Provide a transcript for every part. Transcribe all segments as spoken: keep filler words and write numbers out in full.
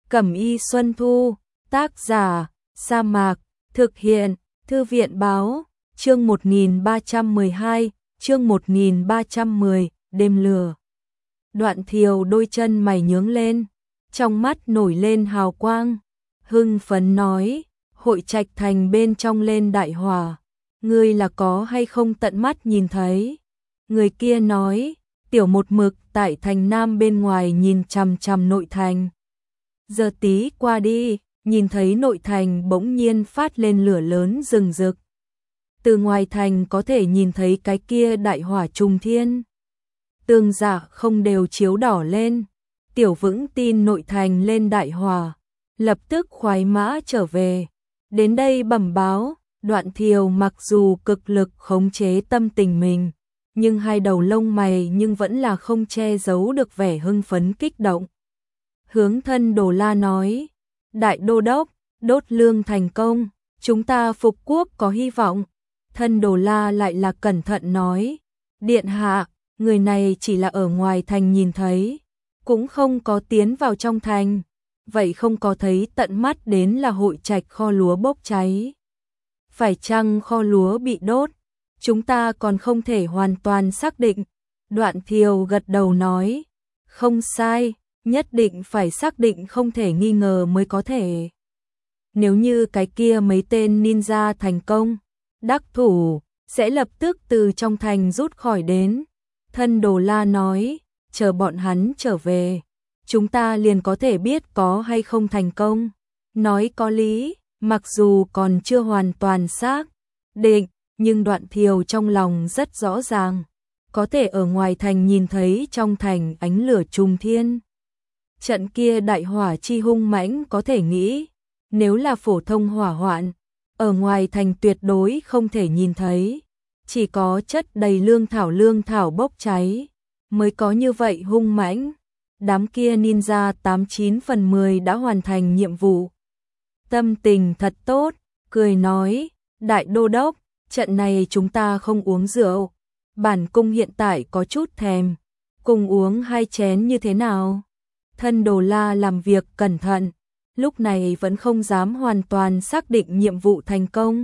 Cẩm y Xuân Thu, tác giả, Sa Mạc, thực hiện, Thư viện báo, chương một nghìn ba trăm mười hai, chương một nghìn ba trăm mười, đêm lửa. Đoạn Thiều đôi chân mày nhướng lên, trong mắt nổi lên hào quang, hưng phấn nói, Hội Trạch Thành bên trong lên đại hỏa, ngươi là có hay không tận mắt nhìn thấy? Người kia nói, tiểu một mực tại thành nam bên ngoài nhìn chằm chằm nội thành. Giờ tí qua đi, nhìn thấy nội thành bỗng nhiên phát lên lửa lớn rừng rực. Từ ngoài thành có thể nhìn thấy cái kia đại hỏa trùng thiên. Tường dạ không đều chiếu đỏ lên, tiểu vững tin nội thành lên đại hỏa, lập tức khoái mã trở về. Đến đây bẩm báo, Đoạn Thiều mặc dù cực lực khống chế tâm tình mình, nhưng hai đầu lông mày nhưng vẫn là không che giấu được vẻ hưng phấn kích động. Hướng Thân Đồ La nói, Đại Đô Đốc, đốt lương thành công, chúng ta phục quốc có hy vọng. Thân Đồ La lại là cẩn thận nói, Điện hạ, người này chỉ là ở ngoài thành nhìn thấy, cũng không có tiến vào trong thành, vậy không có thấy tận mắt đến là Hội Trạch kho lúa bốc cháy. Phải chăng kho lúa bị đốt? Chúng ta còn không thể hoàn toàn xác định. Đoạn Thiều gật đầu nói, không sai, nhất định phải xác định không thể nghi ngờ mới có thể. Nếu như cái kia mấy tên ninja thành công, đắc thủ, sẽ lập tức từ trong thành rút khỏi đến. Thân Đồ La nói, chờ bọn hắn trở về, chúng ta liền có thể biết có hay không thành công. Nói có lý, mặc dù còn chưa hoàn toàn xác định, nhưng Đoạn Thiều trong lòng rất rõ ràng, có thể ở ngoài thành nhìn thấy trong thành ánh lửa trùng thiên. Trận kia đại hỏa chi hung mãnh có thể nghĩ, nếu là phổ thông hỏa hoạn, ở ngoài thành tuyệt đối không thể nhìn thấy, chỉ có chất đầy lương thảo lương thảo bốc cháy, mới có như vậy hung mãnh. Đám kia ninja tám chín phần mười đã hoàn thành nhiệm vụ. Tâm tình thật tốt, cười nói, Đại Đô Đốc, trận này chúng ta không uống rượu, bản cung hiện tại có chút thèm, cùng uống hai chén như thế nào? Thân Đồ La làm việc cẩn thận, lúc này vẫn không dám hoàn toàn xác định nhiệm vụ thành công.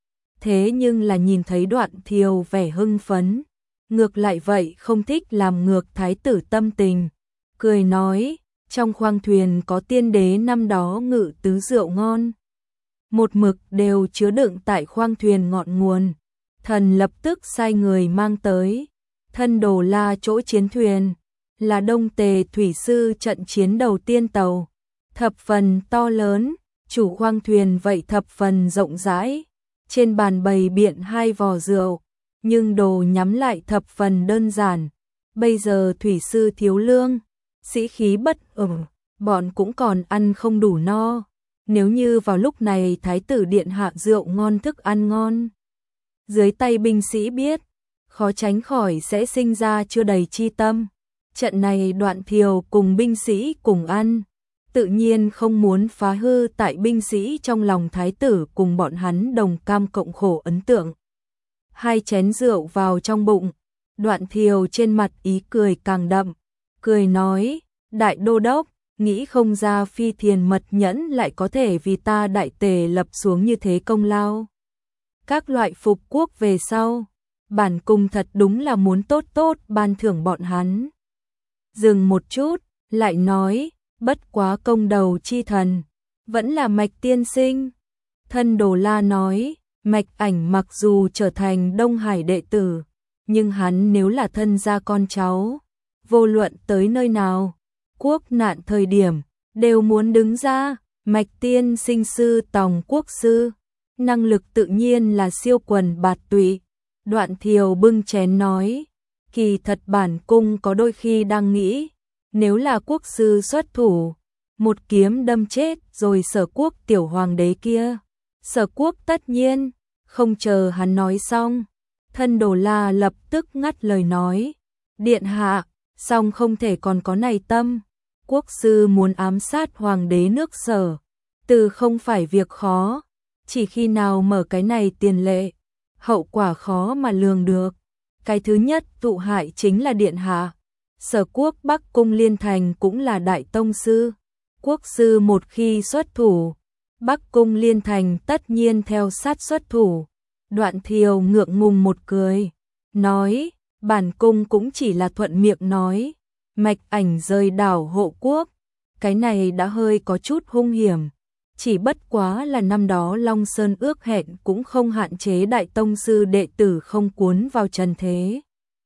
Thế nhưng là nhìn thấy Đoạn Thiều vẻ hưng phấn, ngược lại vậy không thích làm ngược thái tử tâm tình, cười nói, trong khoang thuyền có tiên đế năm đó ngự tứ rượu ngon, một mực đều chứa đựng tại khoang thuyền ngọn nguồn. Thần lập tức sai người mang tới. Thân Đồ La chỗ chiến thuyền là Đông Tề thủy sư trận chiến đầu tiên tàu, thập phần to lớn, chủ khoang thuyền vậy thập phần rộng rãi, trên bàn bày biện hai vò rượu, nhưng đồ nhắm lại thập phần đơn giản. Bây giờ thủy sư thiếu lương, sĩ khí bất ổn, bọn cũng còn ăn không đủ no. Nếu như vào lúc này thái tử điện hạ rượu ngon thức ăn ngon, dưới tay binh sĩ biết, khó tránh khỏi sẽ sinh ra chưa đầy chi tâm. Trận này Đoạn Thiều cùng binh sĩ cùng ăn, tự nhiên không muốn phá hư tại binh sĩ trong lòng thái tử cùng bọn hắn đồng cam cộng khổ ấn tượng. Hai chén rượu vào trong bụng, Đoạn Thiều trên mặt ý cười càng đậm, cười nói, Đại Đô Đốc, nghĩ không ra Phi Thiền mật nhẫn lại có thể vì ta Đại Tề lập xuống như thế công lao. Các loại phục quốc về sau, bản cung thật đúng là muốn tốt tốt ban thưởng bọn hắn. Dừng một chút, lại nói, bất quá công đầu chi thần, vẫn là Mạch tiên sinh. Thân Đồ La nói, Mạch Ảnh mặc dù trở thành Đông Hải đệ tử, nhưng hắn nếu là thân gia con cháu, vô luận tới nơi nào, quốc nạn thời điểm, đều muốn đứng ra. Mạch tiên sinh sư tòng quốc sư, năng lực tự nhiên là siêu quần bạt tụy. Đoạn Thiều bưng chén nói, kỳ thật bản cung có đôi khi đang nghĩ, nếu là quốc sư xuất thủ, một kiếm đâm chết rồi Sở Quốc tiểu hoàng đế kia. Sở Quốc tất nhiên, không chờ hắn nói xong, Thân Đồ La lập tức ngắt lời nói, Điện hạ, song không thể còn có này tâm, quốc sư muốn ám sát hoàng đế nước Sở, từ không phải việc khó, chỉ khi nào mở cái này tiền lệ, hậu quả khó mà lường được. Cái thứ nhất tụ hại chính là điện hạ, Sở Quốc Bắc Cung Liên Thành cũng là đại tông sư, Quốc sư một khi xuất thủ, Bắc Cung Liên Thành tất nhiên theo sát xuất thủ. Đoạn Thiều ngượng ngùng một cười, nói, bản cung cũng chỉ là thuận miệng nói, Mạch Ảnh rời đảo hộ quốc, cái này đã hơi có chút hung hiểm. Chỉ bất quá là năm đó Long Sơn ước hẹn cũng không hạn chế đại tông sư đệ tử không cuốn vào trần thế.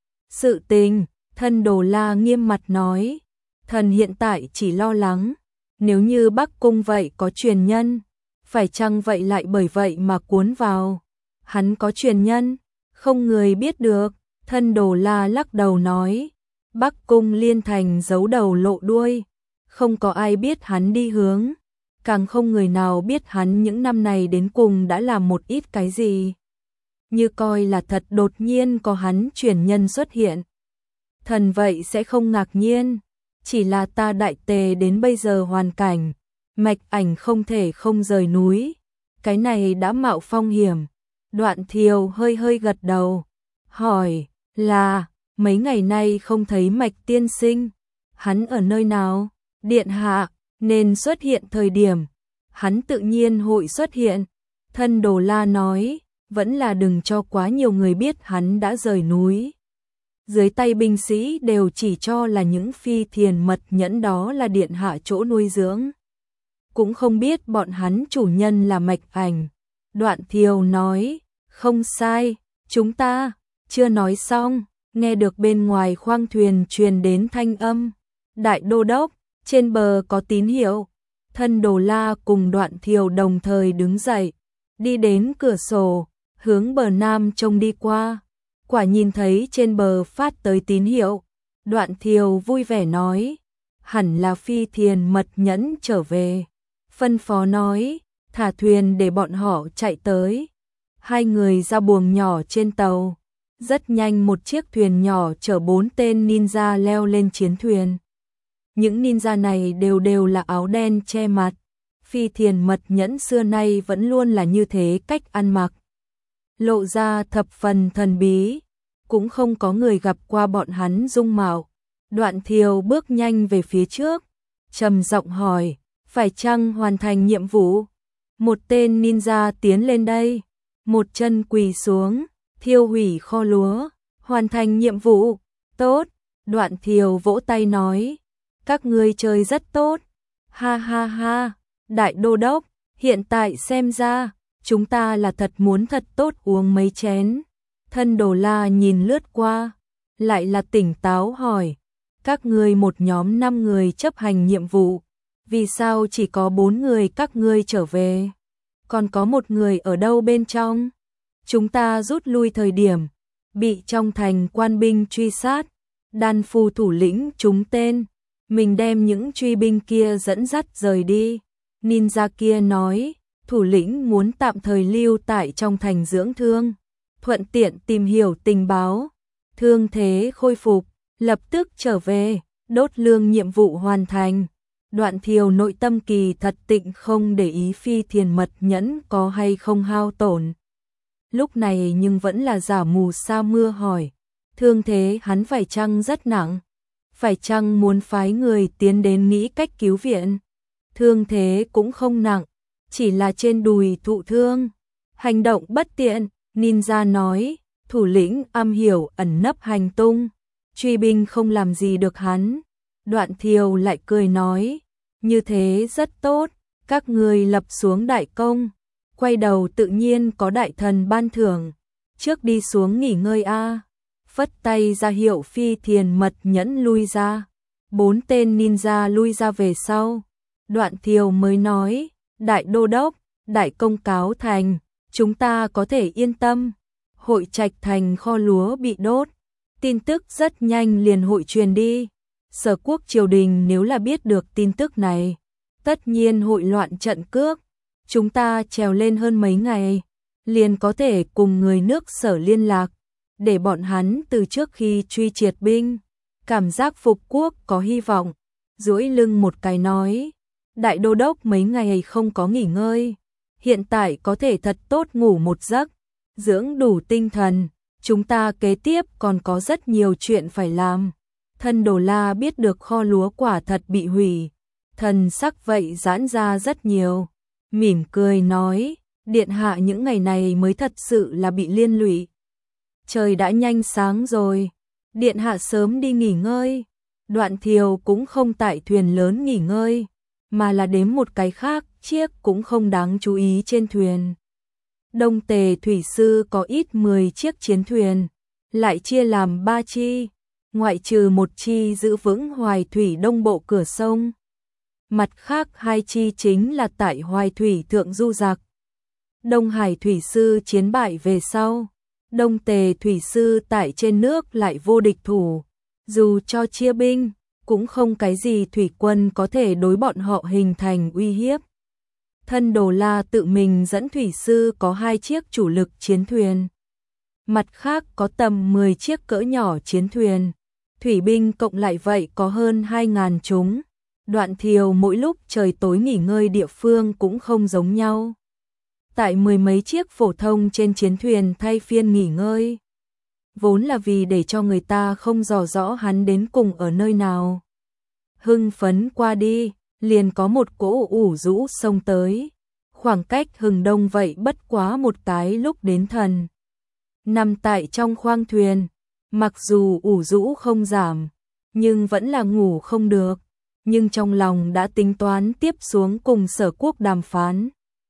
Sự tình, Thân Đồ La nghiêm mặt nói, thần hiện tại chỉ lo lắng, nếu như Bắc Cung vậy có truyền nhân, phải chăng vậy lại bởi vậy mà cuốn vào. Hắn có truyền nhân, không người biết được. Thân Đồ La lắc đầu nói, Bắc Cung Liên Thành giấu đầu lộ đuôi, không có ai biết hắn đi hướng, càng không người nào biết hắn những năm này đến cùng đã làm một ít cái gì. Như coi là thật đột nhiên có hắn truyền nhân xuất hiện. Thần vậy sẽ không ngạc nhiên, chỉ là ta Đại Tề đến bây giờ hoàn cảnh, Mạch Ảnh không thể không rời núi, cái này đã mạo phong hiểm. Đoạn Thiều hơi hơi gật đầu, hỏi, là, mấy ngày nay không thấy Mạch tiên sinh, hắn ở nơi nào? Điện hạ, nên xuất hiện thời điểm, hắn tự nhiên hội xuất hiện. Thân Đồ La nói, vẫn là đừng cho quá nhiều người biết hắn đã rời núi. Dưới tay binh sĩ đều chỉ cho là những phi thiền mật nhẫn đó là điện hạ chỗ nuôi dưỡng. Cũng không biết bọn hắn chủ nhân là Mạch Ảnh. Đoạn Thiều nói, không sai, chúng ta, chưa nói xong, nghe được bên ngoài khoang thuyền truyền đến thanh âm. Đại đô đốc, trên bờ có tín hiệu. Thân Đồ La cùng Đoạn Thiều đồng thời đứng dậy, đi đến cửa sổ, hướng bờ nam trông đi qua. Quả nhìn thấy trên bờ phát tới tín hiệu. Đoạn Thiều vui vẻ nói, hẳn là phi thiền mật nhẫn trở về. Phân phó nói, thả thuyền để bọn họ chạy tới. Hai người ra buồng nhỏ trên tàu. Rất nhanh một chiếc thuyền nhỏ chở bốn tên ninja leo lên chiến thuyền. Những ninja này đều đều là áo đen che mặt. Phi thiền mật nhẫn xưa nay vẫn luôn là như thế cách ăn mặc. Lộ ra thập phần thần bí. Cũng không có người gặp qua bọn hắn dung mạo. Đoạn Thiều bước nhanh về phía trước, trầm giọng hỏi, phải chăng hoàn thành nhiệm vụ? Một tên ninja tiến lên đây, một chân quỳ xuống, thiêu hủy kho lúa, hoàn thành nhiệm vụ, tốt. Đoạn Thiều vỗ tay nói, các ngươi chơi rất tốt, ha ha ha, đại đô đốc, hiện tại xem ra, chúng ta là thật muốn thật tốt uống mấy chén. Thân Đồ La nhìn lướt qua, lại là tỉnh táo hỏi, các ngươi một nhóm năm người chấp hành nhiệm vụ, vì sao chỉ có bốn người các ngươi trở về? Còn có một người ở đâu bên trong? Chúng ta rút lui thời điểm, bị trong thành quan binh truy sát, đan phu thủ lĩnh trúng tên, mình đem những truy binh kia dẫn dắt rời đi. Ninja kia nói, thủ lĩnh muốn tạm thời lưu tại trong thành dưỡng thương, thuận tiện tìm hiểu tình báo, thương thế khôi phục, lập tức trở về, đốt lương nhiệm vụ hoàn thành. Đoạn Thiều nội tâm kỳ thật tịnh không để ý phi thiền mật nhẫn có hay không hao tổn. Lúc này nhưng vẫn là giả mù sa mưa hỏi, thương thế hắn phải chăng rất nặng? Phải chăng muốn phái người tiến đến nghĩ cách cứu viện? Thương thế cũng không nặng, chỉ là trên đùi thụ thương, hành động bất tiện. Ninja nói, thủ lĩnh am hiểu ẩn nấp hành tung, truy binh không làm gì được hắn. Đoạn Thiều lại cười nói, như thế rất tốt, các ngươi lập xuống đại công, quay đầu tự nhiên có đại thần ban thưởng, trước đi xuống nghỉ ngơi a. Phất tay ra hiệu phi thiền mật nhẫn lui ra, bốn tên ninja lui ra về sau. Đoạn Thiều mới nói, đại đô đốc, đại công cáo thành, chúng ta có thể yên tâm. Hội Trạch thành kho lúa bị đốt, tin tức rất nhanh liền hội truyền đi. Sở quốc triều đình nếu là biết được tin tức này, tất nhiên hội loạn trận cước. Chúng ta trèo lên hơn mấy ngày, liền có thể cùng người nước Sở liên lạc, để bọn hắn từ trước khi truy triệt binh, cảm giác phục quốc có hy vọng. Duỗi lưng một cái nói, đại đô đốc mấy ngày không có nghỉ ngơi, hiện tại có thể thật tốt ngủ một giấc, dưỡng đủ tinh thần, chúng ta kế tiếp còn có rất nhiều chuyện phải làm. Thân Đồ La biết được kho lúa quả thật bị hủy, thần sắc vậy giãn ra rất nhiều, mỉm cười nói, điện hạ những ngày này mới thật sự là bị liên lụy. Trời đã nhanh sáng rồi, điện hạ sớm đi nghỉ ngơi. Đoạn Thiều cũng không tại thuyền lớn nghỉ ngơi, mà là đếm một cái khác, chiếc cũng không đáng chú ý trên thuyền. Đông Tề thủy sư có ít mười chiếc chiến thuyền, lại chia làm ba chi, ngoại trừ một chi giữ vững Hoài Thủy đông bộ cửa sông. Mặt khác hai chi chính là tại Hoài Thủy thượng du giặc. Đông Hải thủy sư chiến bại về sau, Đông Tề thủy sư tại trên nước lại vô địch thủ, dù cho chia binh, cũng không cái gì thủy quân có thể đối bọn họ hình thành uy hiếp. Thân Đồ La tự mình dẫn thủy sư có hai chiếc chủ lực chiến thuyền, mặt khác có tầm mười chiếc cỡ nhỏ chiến thuyền, thủy binh cộng lại vậy có hơn hai ngàn chúng. Đoạn Thiều mỗi lúc trời tối nghỉ ngơi địa phương cũng không giống nhau. Tại mười mấy chiếc phổ thông trên chiến thuyền thay phiên nghỉ ngơi, vốn là vì để cho người ta không dò rõ hắn đến cùng ở nơi nào. Hưng phấn qua đi, liền có một cỗ ủ rũ xông tới, khoảng cách hừng đông vậy bất quá một cái lúc đến thần. Nằm tại trong khoang thuyền, mặc dù ủ rũ không giảm, nhưng vẫn là ngủ không được, nhưng trong lòng đã tính toán tiếp xuống cùng Sở Quốc đàm phán.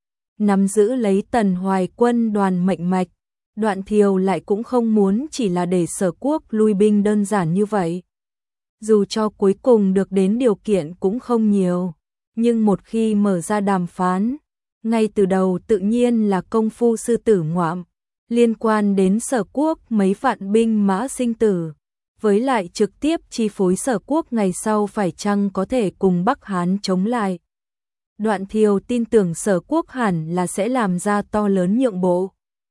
Nắm giữ lấy Tần Hoài quân đoàn mệnh mạch, Đoạn Thiều lại cũng không muốn chỉ là để Sở Quốc lui binh đơn giản như vậy. Dù cho cuối cùng được đến điều kiện cũng không nhiều, nhưng một khi mở ra đàm phán, ngay từ đầu tự nhiên là công phu sư tử ngoạm, liên quan đến Sở Quốc mấy vạn binh mã sinh tử, với lại trực tiếp chi phối Sở Quốc ngày sau phải chăng có thể cùng Bắc Hán chống lại. Đoạn Thiều tin tưởng Sở Quốc hẳn là sẽ làm ra to lớn nhượng bộ.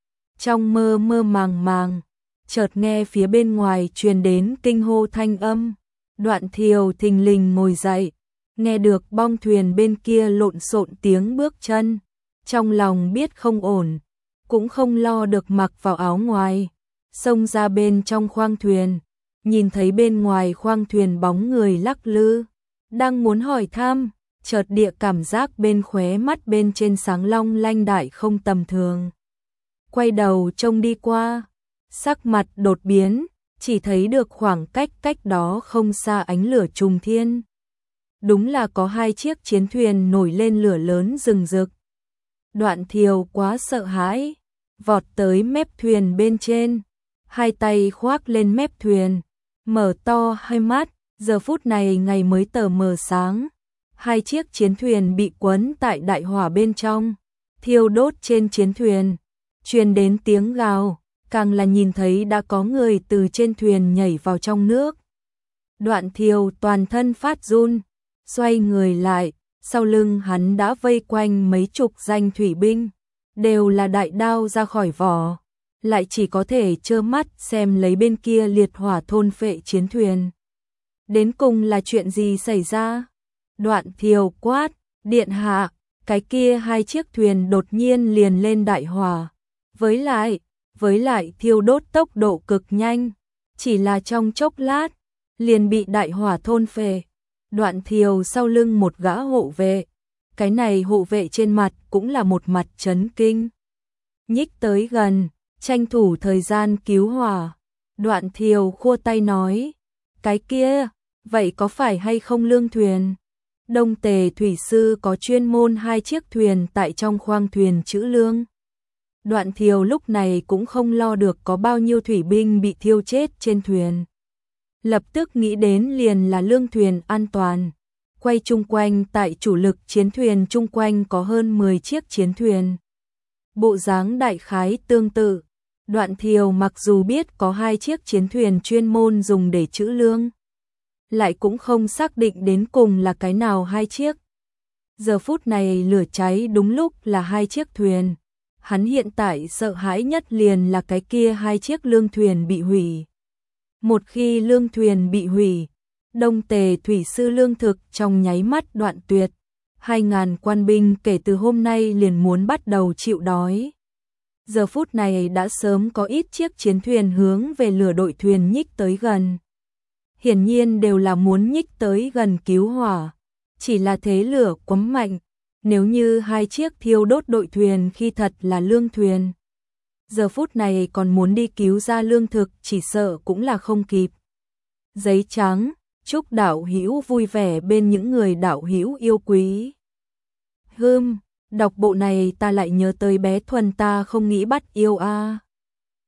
Trong mơ mơ màng màng, chợt nghe phía bên ngoài truyền đến kinh hô thanh âm. Đoạn Thiều thình lình ngồi dậy, nghe được bong thuyền bên kia lộn xộn tiếng bước chân, trong lòng biết không ổn, cũng không lo được mặc vào áo ngoài, xông ra bên trong khoang thuyền, nhìn thấy bên ngoài khoang thuyền bóng người lắc lư, đang muốn hỏi thăm, chợt địa cảm giác bên khóe mắt bên trên sáng long lanh đại không tầm thường. Quay đầu trông đi qua, sắc mặt đột biến, chỉ thấy được khoảng cách cách đó không xa ánh lửa trùng thiên. Đúng là có hai chiếc chiến thuyền nổi lên lửa lớn rừng rực. Đoạn Thiều quá sợ hãi, vọt tới mép thuyền bên trên, hai tay khoác lên mép thuyền, mở to hai mắt, giờ phút này ngày mới tờ mờ sáng. Hai chiếc chiến thuyền bị quấn tại đại hỏa bên trong, thiêu đốt trên chiến thuyền, truyền đến tiếng gào, càng là nhìn thấy đã có người từ trên thuyền nhảy vào trong nước. Đoạn Thiều toàn thân phát run, xoay người lại, sau lưng hắn đã vây quanh mấy chục danh thủy binh, đều là đại đao ra khỏi vỏ, lại chỉ có thể trơ mắt xem lấy bên kia liệt hỏa thôn phệ chiến thuyền. Đến cùng là chuyện gì xảy ra? Đoạn Thiều quát, điện hạ, cái kia hai chiếc thuyền đột nhiên liền lên đại hỏa, với lại, với lại thiêu đốt tốc độ cực nhanh, chỉ là trong chốc lát, liền bị đại hỏa thôn phệ. Đoạn Thiều sau lưng một gã hộ vệ, cái này hộ vệ trên mặt cũng là một mặt chấn kinh. Nhích tới gần, tranh thủ thời gian cứu hỏa. Đoạn Thiều khua tay nói, cái kia, vậy có phải hay không lương thuyền? Đông Tề thủy sư có chuyên môn hai chiếc thuyền tại trong khoang thuyền trữ lương. Đoạn Thiều lúc này cũng không lo được có bao nhiêu thủy binh bị thiêu chết trên thuyền. Lập tức nghĩ đến liền là lương thuyền an toàn. Quay chung quanh tại chủ lực chiến thuyền chung quanh có hơn mười chiếc chiến thuyền. Bộ dáng đại khái tương tự. Đoạn Thiều mặc dù biết có hai chiếc chiến thuyền chuyên môn dùng để trữ lương, lại cũng không xác định đến cùng là cái nào hai chiếc. Giờ phút này lửa cháy đúng lúc là hai chiếc thuyền. Hắn hiện tại sợ hãi nhất liền là cái kia hai chiếc lương thuyền bị hủy. Một khi lương thuyền bị hủy, Đông Tề thủy sư lương thực trong nháy mắt đoạn tuyệt. Hai ngàn quan binh kể từ hôm nay liền muốn bắt đầu chịu đói. Giờ phút này đã sớm có ít chiếc chiến thuyền hướng về lửa đội thuyền nhích tới gần. Hiển nhiên đều là muốn nhích tới gần cứu hỏa. chỉ là thế lửa quá mạnh, nếu như hai chiếc thiêu đốt đội thuyền khi thật là lương thuyền. Giờ phút này còn muốn đi cứu ra lương thực chỉ sợ cũng là không kịp. Giấy trắng, chúc đạo hữu vui vẻ bên những người đạo hữu yêu quý. Hừm, đọc bộ này ta lại nhớ tới bé Thuần ta không nghĩ bắt yêu a. À.